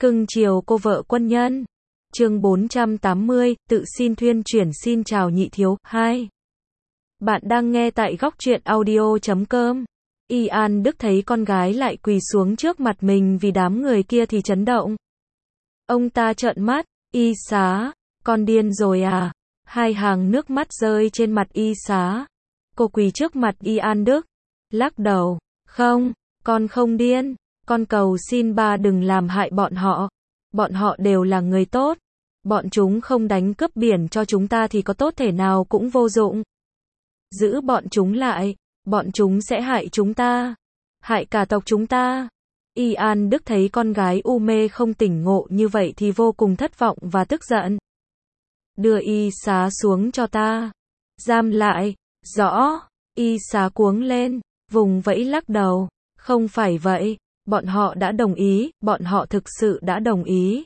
Cưng chiều cô vợ quân nhân. Chương 480, tự xin thuyên chuyển. Xin chào nhị thiếu. 2. Bạn đang nghe tại góc truyện audio.com. An Đức thấy con gái lại quỳ xuống trước mặt mình vì đám người kia thì chấn động. Ông ta trợn mắt, Y Xá, con điên rồi à? Hai hàng nước mắt rơi trên mặt Y Xá. Cô quỳ trước mặt An Đức, lắc đầu, không, con không điên, con cầu xin ba đừng làm hại bọn họ đều là người tốt, bọn chúng không đánh cướp biển cho chúng ta thì có tốt thể nào cũng vô dụng. Giữ bọn chúng lại, bọn chúng sẽ hại chúng ta, hại cả tộc chúng ta. An Đức thấy con gái u mê không tỉnh ngộ như vậy thì vô cùng thất vọng và tức giận. Đưa Y Xá xuống cho ta. Giam lại. Rõ. Y Xá cuống lên, vùng vẫy lắc đầu. Không phải vậy, bọn họ đã đồng ý, bọn họ thực sự đã đồng ý.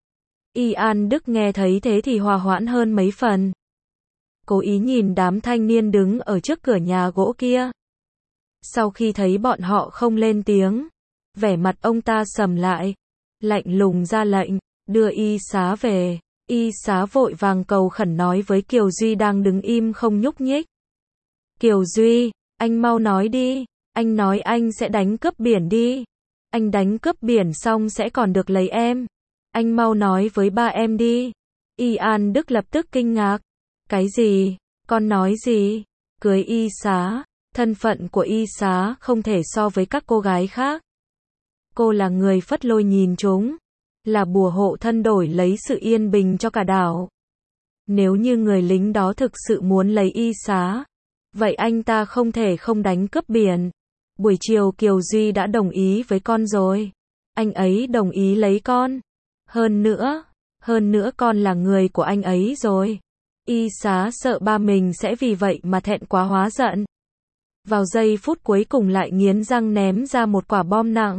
An Đức nghe thấy thế thì hòa hoãn hơn mấy phần. Cố ý nhìn đám thanh niên đứng ở trước cửa nhà gỗ kia. Sau khi thấy bọn họ không lên tiếng, vẻ mặt ông ta sầm lại, lạnh lùng ra lệnh, đưa Y Xá về. Y Xá vội vàng cầu khẩn nói với Kiều Duy đang đứng im không nhúc nhích. Kiều Duy, anh mau nói đi, anh nói anh sẽ đánh cướp biển đi. Anh đánh cướp biển xong sẽ còn được lấy em. Anh mau nói với ba em đi. An Đức lập tức kinh ngạc. Cái gì? Con nói gì? Cưới Y Xá. Thân phận của Y Xá không thể so với các cô gái khác. Cô là người phất lôi nhìn chúng, là bùa hộ thân đổi lấy sự yên bình cho cả đảo. Nếu như người lính đó thực sự muốn lấy Y Xá, vậy anh ta không thể không đánh cướp biển. Buổi chiều Kiều Duy đã đồng ý với con rồi. Anh ấy đồng ý lấy con. Hơn nữa con là người của anh ấy rồi. Y Xá sợ ba mình sẽ vì vậy mà thẹn quá hóa giận. Vào giây phút cuối cùng lại nghiến răng ném ra một quả bom nặng.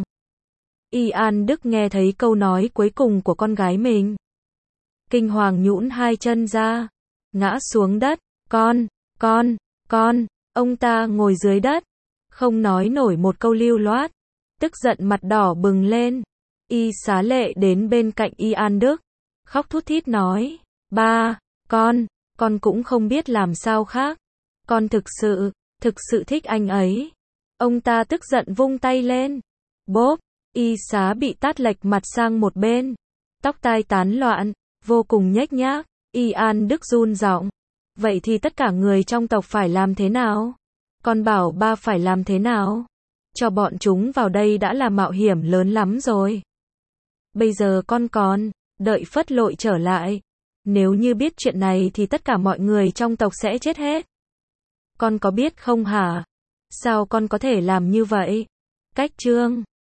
An Đức nghe thấy câu nói cuối cùng của con gái mình. Kinh hoàng nhũn hai chân ra, ngã xuống đất. Con, ông ta ngồi dưới đất, không nói nổi một câu lưu loát, tức giận mặt đỏ bừng lên. Y Xá lệ đến bên cạnh An Đức, khóc thút thít nói, ba, con cũng không biết làm sao khác, con thực sự thích anh ấy. Ông ta tức giận vung tay lên, bốp, Y Xá bị tát lệch mặt sang một bên, tóc tai tán loạn, vô cùng nhếch nhác. An Đức run giọng, vậy thì tất cả người trong tộc phải làm thế nào? Con bảo ba phải làm thế nào? Cho bọn chúng vào đây đã là mạo hiểm lớn lắm rồi. Bây giờ con còn đợi Phất Lội trở lại. Nếu như biết chuyện này thì tất cả mọi người trong tộc sẽ chết hết. Con có biết không hả? Sao con có thể làm như vậy? Cách chương